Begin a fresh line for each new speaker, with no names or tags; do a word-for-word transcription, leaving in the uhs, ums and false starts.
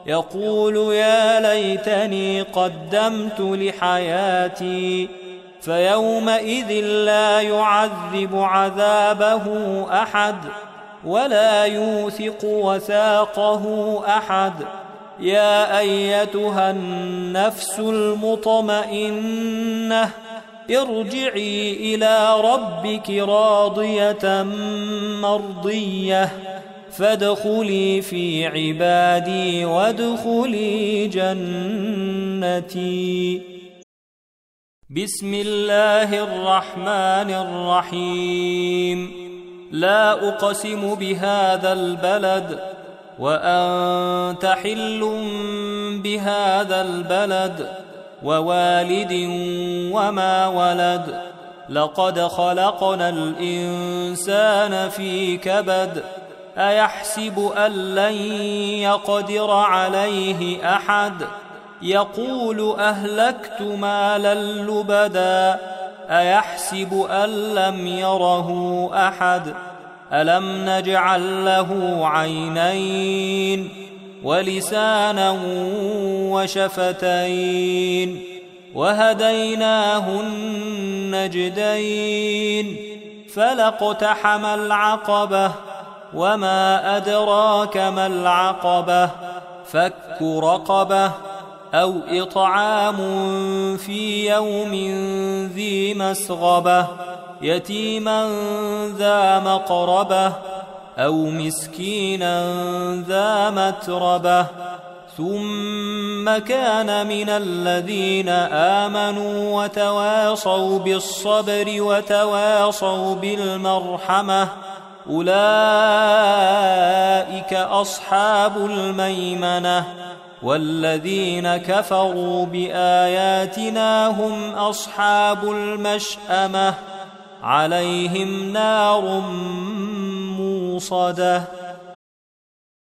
يقول يا ليتني قدمت لحياتي فيومئذ لا يعذب عذابه أحد ولا يوثق وثاقه أحد. يا أيتها النفس المطمئنة ارجعي إلى ربك راضية مرضية فادخلي في عبادي وادخلي جنتي. بسم الله الرحمن الرحيم. لا أقسم بهذا البلد وأنت حل بهذا البلد ووالد وما ولد. لقد خلقنا الإنسان في كبد. أيحسب أن لن يقدر عليه أحد. يقول أهلكت مالا لبدا. أيحسب أن لم يره أحد. ألم نجعل له عينين ولسانا وشفتين وهديناه النجدين. فلاقتحم العقبة وما أدراك ما العقبة. فك رقبة أو إطعام في يوم ذي مسغبة يتيما ذا مقربة أو مسكينا ذا متربة. ثم كان من الذين آمنوا وتواصوا بالصبر وتواصوا بالمرحمة أولئك أصحاب الميمنة. والذين كفروا بآياتنا هم أصحاب المشأمة عليهم نار موصدة.